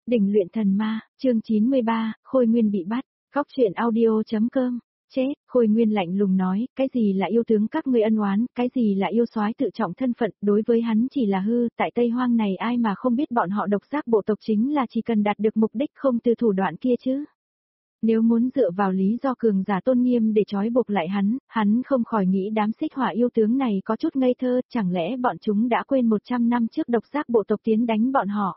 Đỉnh luyện thần ma, chương 93, Khôi Nguyên bị bắt, góc truyện audio.com. Chết, Khôi Nguyên lạnh lùng nói, cái gì là yêu tướng các ngươi ân oán, cái gì là yêu soái tự trọng thân phận, đối với hắn chỉ là hư, tại Tây Hoang này ai mà không biết bọn họ độc giác bộ tộc chính là chỉ cần đạt được mục đích không từ thủ đoạn kia chứ. Nếu muốn dựa vào lý do cường giả tôn nghiêm để trói buộc lại hắn không khỏi nghĩ đám xích hỏa yêu tướng này có chút ngây thơ, chẳng lẽ bọn chúng đã quên 100 năm trước độc giác bộ tộc tiến đánh bọn họ.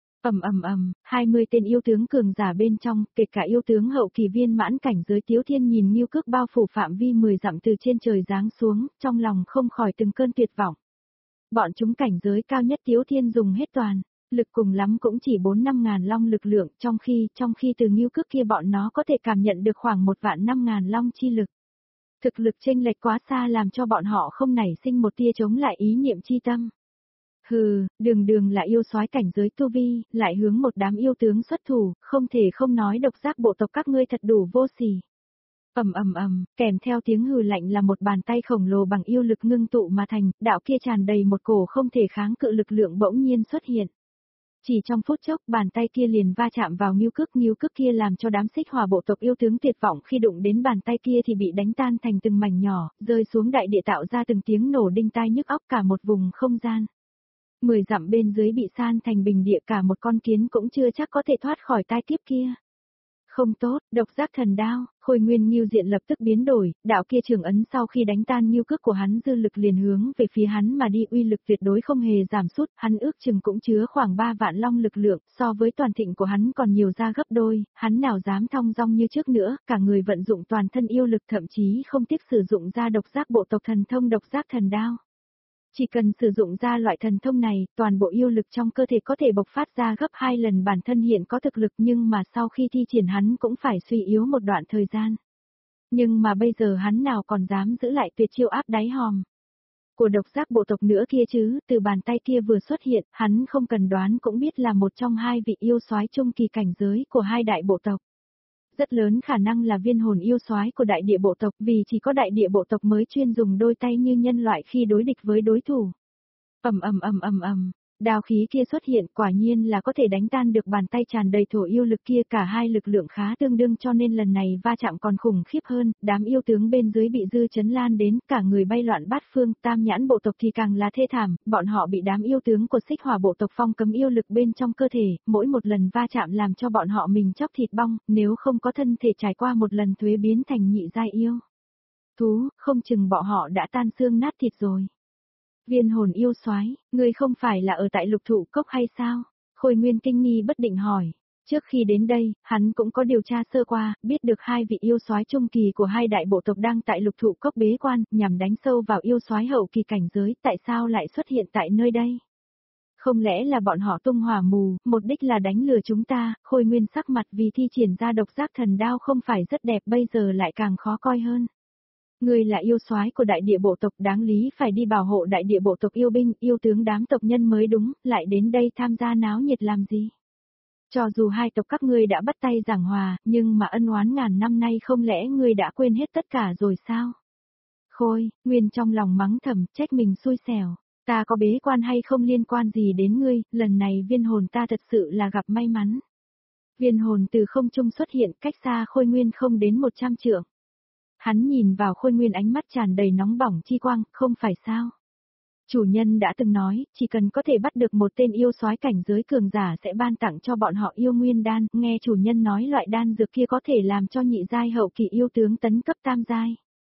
20 tên yêu tướng cường giả bên trong, kể cả yêu tướng hậu kỳ viên mãn cảnh giới Tiếu Thiên nhìn Ngưu Cước bao phủ phạm vi 10 dặm từ trên trời giáng xuống, trong lòng không khỏi từng cơn tuyệt vọng. Bọn chúng cảnh giới cao nhất Tiếu Thiên dùng hết toàn lực cùng lắm cũng chỉ 4-5 ngàn long lực lượng, trong khi từ Ngưu Cước kia bọn nó có thể cảm nhận được khoảng 1.000.000 5 ngàn long chi lực. Thực lực chênh lệch quá xa làm cho bọn họ không nảy sinh một tia chống lại ý niệm chi tâm. Hừ, đường là yêu soái cảnh giới tu vi, lại hướng một đám yêu tướng xuất thủ, không thể không nói độc giác bộ tộc các ngươi thật đủ vô sỉ. Kèm theo tiếng hừ lạnh là một bàn tay khổng lồ bằng yêu lực ngưng tụ mà thành, đạo kia tràn đầy một cổ không thể kháng cự lực lượng bỗng nhiên xuất hiện. Chỉ trong phút chốc, bàn tay kia liền va chạm vào Ngưu Cước kia làm cho đám xích hỏa bộ tộc yêu tướng tuyệt vọng khi đụng đến bàn tay kia thì bị đánh tan thành từng mảnh nhỏ, rơi xuống đại địa tạo ra từng tiếng nổ đinh tai nhức óc cả một vùng không gian. 10 dặm bên dưới bị san thành bình địa, cả một con kiến cũng chưa chắc có thể thoát khỏi tai kiếp kia. Không tốt, độc giác thần đao, Khôi Nguyên Ngưu diện lập tức biến đổi, đạo kia trường ấn sau khi đánh tan Ngưu Cước của hắn dư lực liền hướng về phía hắn mà đi, uy lực tuyệt đối không hề giảm sút, hắn ước chừng cũng chứa khoảng 3 vạn long lực lượng, so với toàn thịnh của hắn còn nhiều ra gấp đôi, hắn nào dám thong dong như trước nữa, cả người vận dụng toàn thân yêu lực, thậm chí không tiếc sử dụng ra độc giác bộ tộc thần thông độc giác thần đao. Chỉ cần sử dụng ra loại thần thông này, toàn bộ yêu lực trong cơ thể có thể bộc phát ra gấp 2 lần bản thân hiện có thực lực, nhưng mà sau khi thi triển hắn cũng phải suy yếu một đoạn thời gian. Nhưng mà bây giờ hắn nào còn dám giữ lại tuyệt chiêu áp đáy hòm của độc giác bộ tộc nữa kia chứ, từ bàn tay kia vừa xuất hiện, hắn không cần đoán cũng biết là một trong hai vị yêu soái trung kỳ cảnh giới của hai đại bộ tộc. Rất lớn khả năng là viên hồn yêu soái của đại địa bộ tộc, vì chỉ có đại địa bộ tộc mới chuyên dùng đôi tay như nhân loại khi đối địch với đối thủ. Đao khí kia xuất hiện quả nhiên là có thể đánh tan được bàn tay tràn đầy thổ yêu lực kia, cả hai lực lượng khá tương đương cho nên lần này va chạm còn khủng khiếp hơn, đám yêu tướng bên dưới bị dư chấn lan đến, cả người bay loạn bát phương, tam nhãn bộ tộc thì càng là thê thảm, bọn họ bị đám yêu tướng của xích hỏa bộ tộc phong cấm yêu lực bên trong cơ thể, mỗi một lần va chạm làm cho bọn họ mình chóc thịt bong, nếu không có thân thể trải qua một lần thuế biến thành nhị giai yêu thú, không chừng bọn họ đã tan xương nát thịt rồi. Viên hồn yêu soái, ngươi không phải là ở tại Lục Thụ Cốc hay sao? Khôi Nguyên kinh nghi bất định hỏi. Trước khi đến đây, hắn cũng có điều tra sơ qua, biết được hai vị yêu soái trung kỳ của hai đại bộ tộc đang tại Lục Thụ Cốc bế quan, nhằm đánh sâu vào yêu soái hậu kỳ cảnh giới, tại sao lại xuất hiện tại nơi đây? Không lẽ là bọn họ tung hỏa mù, mục đích là đánh lừa chúng ta? Khôi Nguyên sắc mặt vì thi triển ra độc giác thần đao không phải rất đẹp, bây giờ lại càng khó coi hơn. Ngươi là yêu soái của đại địa bộ tộc, đáng lý phải đi bảo hộ đại địa bộ tộc yêu binh, yêu tướng đám tộc nhân mới đúng, lại đến đây tham gia náo nhiệt làm gì? Cho dù hai tộc các ngươi đã bắt tay giảng hòa, nhưng mà ân oán ngàn năm nay không lẽ ngươi đã quên hết tất cả rồi sao? Khôi Nguyên trong lòng mắng thầm, trách mình xui xẻo, ta có bế quan hay không liên quan gì đến ngươi, lần này viên hồn ta thật sự là gặp may mắn. Viên hồn từ không trung xuất hiện, cách xa Khôi Nguyên không đến 100 trượng. Hắn nhìn vào Khôi Nguyên ánh mắt tràn đầy nóng bỏng chi quang, không phải sao? Chủ nhân đã từng nói, chỉ cần có thể bắt được một tên yêu soái cảnh giới cường giả sẽ ban tặng cho bọn họ yêu nguyên đan, nghe chủ nhân nói loại đan dược kia có thể làm cho nhị giai hậu kỳ yêu tướng tấn cấp tam giai.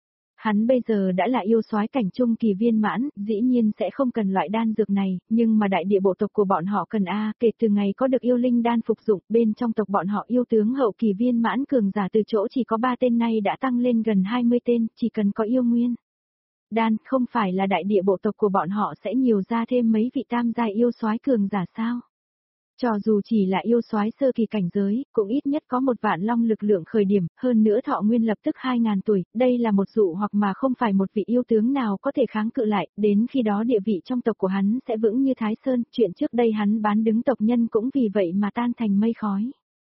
Hắn bây giờ đã là yêu soái cảnh trung kỳ viên mãn, dĩ nhiên sẽ không cần loại đan dược này, nhưng mà đại địa bộ tộc của bọn họ cần kể từ ngày có được yêu linh đan phục dụng, bên trong tộc bọn họ yêu tướng hậu kỳ viên mãn cường giả từ chỗ chỉ có 3 tên nay đã tăng lên gần 20 tên, chỉ cần có yêu nguyên đan, không phải là đại địa bộ tộc của bọn họ sẽ nhiều ra thêm mấy vị tam giai yêu soái cường giả sao? Cho dù chỉ là yêu soái sơ kỳ cảnh giới, cũng ít nhất có 1 vạn long lực lượng khởi điểm, hơn nữa thọ nguyên lập tức 2.000 tuổi, đây là một dụ hoặc mà không phải một vị yêu tướng nào có thể kháng cự lại, đến khi đó địa vị trong tộc của hắn sẽ vững như Thái Sơn, chuyện trước đây hắn bán đứng tộc nhân cũng vì vậy mà tan thành mây khói.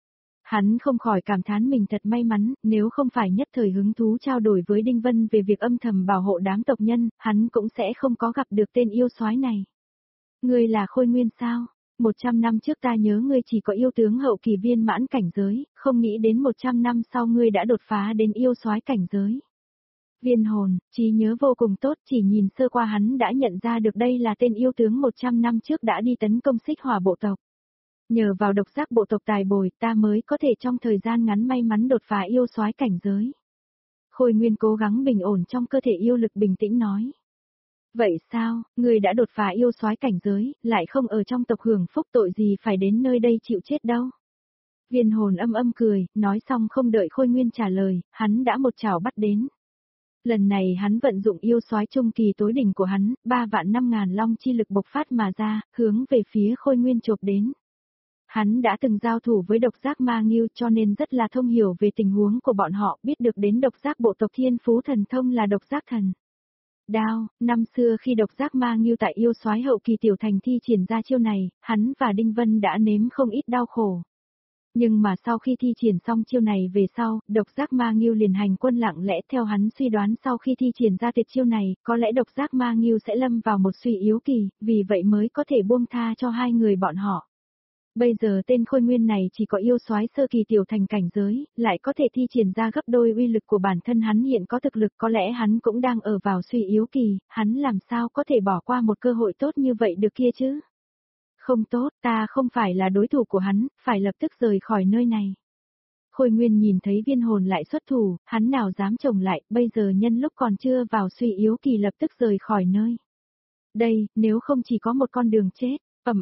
Hắn không khỏi cảm thán mình thật may mắn, nếu không phải nhất thời hứng thú trao đổi với Đinh Vân về việc âm thầm bảo hộ đám tộc nhân, hắn cũng sẽ không có gặp được tên yêu soái này. Ngươi là Khôi Nguyên sao? 100 năm trước ta nhớ ngươi chỉ có yêu tướng hậu kỳ viên mãn cảnh giới, không nghĩ đến 100 năm sau ngươi đã đột phá đến yêu soái cảnh giới. Viên hồn, trí nhớ vô cùng tốt, chỉ nhìn sơ qua hắn đã nhận ra được đây là tên yêu tướng 100 năm trước đã đi tấn công Xích Hỏa bộ tộc. Nhờ vào độc giác bộ tộc tài bồi ta mới có thể trong thời gian ngắn may mắn đột phá yêu soái cảnh giới. Khôi Nguyên cố gắng bình ổn trong cơ thể yêu lực bình tĩnh nói. Vậy sao, người đã đột phá yêu soái cảnh giới, lại không ở trong tộc hưởng phúc tội gì phải đến nơi đây chịu chết đâu. Viên hồn âm âm cười, nói xong không đợi Khôi Nguyên trả lời, hắn đã một chảo bắt đến. Lần này hắn vận dụng yêu soái trung kỳ tối đỉnh của hắn, 3.500.000 long chi lực bộc phát mà ra, hướng về phía Khôi Nguyên chộp đến. Hắn đã từng giao thủ với độc giác ma nghiêu cho nên rất là thông hiểu về tình huống của bọn họ, biết được đến độc giác bộ tộc thiên phú thần thông là độc giác thần. Đao, năm xưa khi độc giác ma nghiêu tại yêu soái hậu kỳ tiểu thành thi triển ra chiêu này, hắn và Đinh Vân đã nếm không ít đau khổ. Nhưng mà sau khi thi triển xong chiêu này về sau, độc giác ma nghiêu liền hành quân lặng lẽ theo hắn suy đoán sau khi thi triển ra tuyệt chiêu này, có lẽ độc giác ma nghiêu sẽ lâm vào một suy yếu kỳ, vì vậy mới có thể buông tha cho hai người bọn họ. Bây giờ tên Khôi Nguyên này chỉ có yêu soái sơ kỳ tiểu thành cảnh giới, lại có thể thi triển ra gấp đôi uy lực của bản thân hắn hiện có thực lực, có lẽ hắn cũng đang ở vào suy yếu kỳ, hắn làm sao có thể bỏ qua một cơ hội tốt như vậy được kia chứ? Không tốt, ta không phải là đối thủ của hắn, phải lập tức rời khỏi nơi này. Khôi Nguyên nhìn thấy viên hồn lại xuất thủ, hắn nào dám chồng lại, bây giờ nhân lúc còn chưa vào suy yếu kỳ lập tức rời khỏi nơi. Đây, nếu không chỉ có một con đường chết.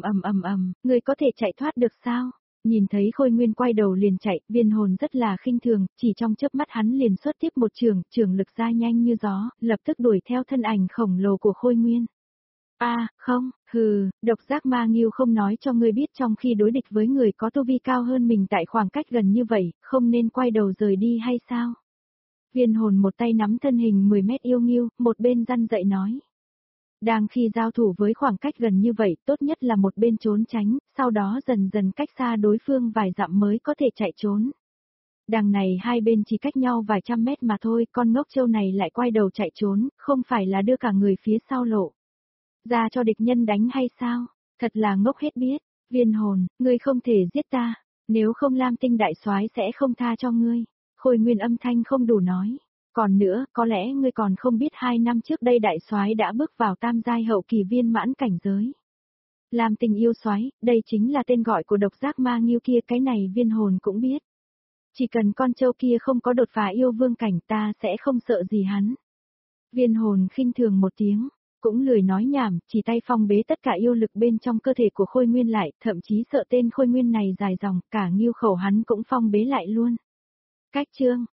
Người có thể chạy thoát được sao? Nhìn thấy Khôi Nguyên quay đầu liền chạy, viên hồn rất là khinh thường, chỉ trong chớp mắt hắn liền xuất tiếp một trường lực ra nhanh như gió, lập tức đuổi theo thân ảnh khổng lồ của Khôi Nguyên. Không, độc giác ma nghiêu không nói cho ngươi biết trong khi đối địch với người có tu vi cao hơn mình tại khoảng cách gần như vậy, không nên quay đầu rời đi hay sao? Viên hồn một tay nắm thân hình 10 mét yêu nghiêu, một bên răn dậy nói. Đang khi giao thủ với khoảng cách gần như vậy, tốt nhất là một bên trốn tránh, sau đó dần dần cách xa đối phương vài dặm mới có thể chạy trốn. Đằng này hai bên chỉ cách nhau vài trăm mét mà thôi, con ngốc trâu này lại quay đầu chạy trốn, không phải là đưa cả người phía sau lộ. Ra cho địch nhân đánh hay sao? Thật là ngốc hết biết. Viên hồn, ngươi không thể giết ta, nếu không Lam Tinh đại soái sẽ không tha cho ngươi. Khôi Nguyên âm thanh không đủ nói. Còn nữa, có lẽ ngươi còn không biết 2 năm trước đây đại soái đã bước vào tam giai hậu kỳ viên mãn cảnh giới. Lam Tinh yêu soái, đây chính là tên gọi của độc giác ma nghiêu kia, cái này viên hồn cũng biết. Chỉ cần con trâu kia không có đột phá yêu vương cảnh ta sẽ không sợ gì hắn. Viên hồn khinh thường một tiếng, cũng lười nói nhảm, chỉ tay phong bế tất cả yêu lực bên trong cơ thể của Khôi Nguyên lại, thậm chí sợ tên Khôi Nguyên này dài dòng, cả nghiêu khẩu hắn cũng phong bế lại luôn. Cách chương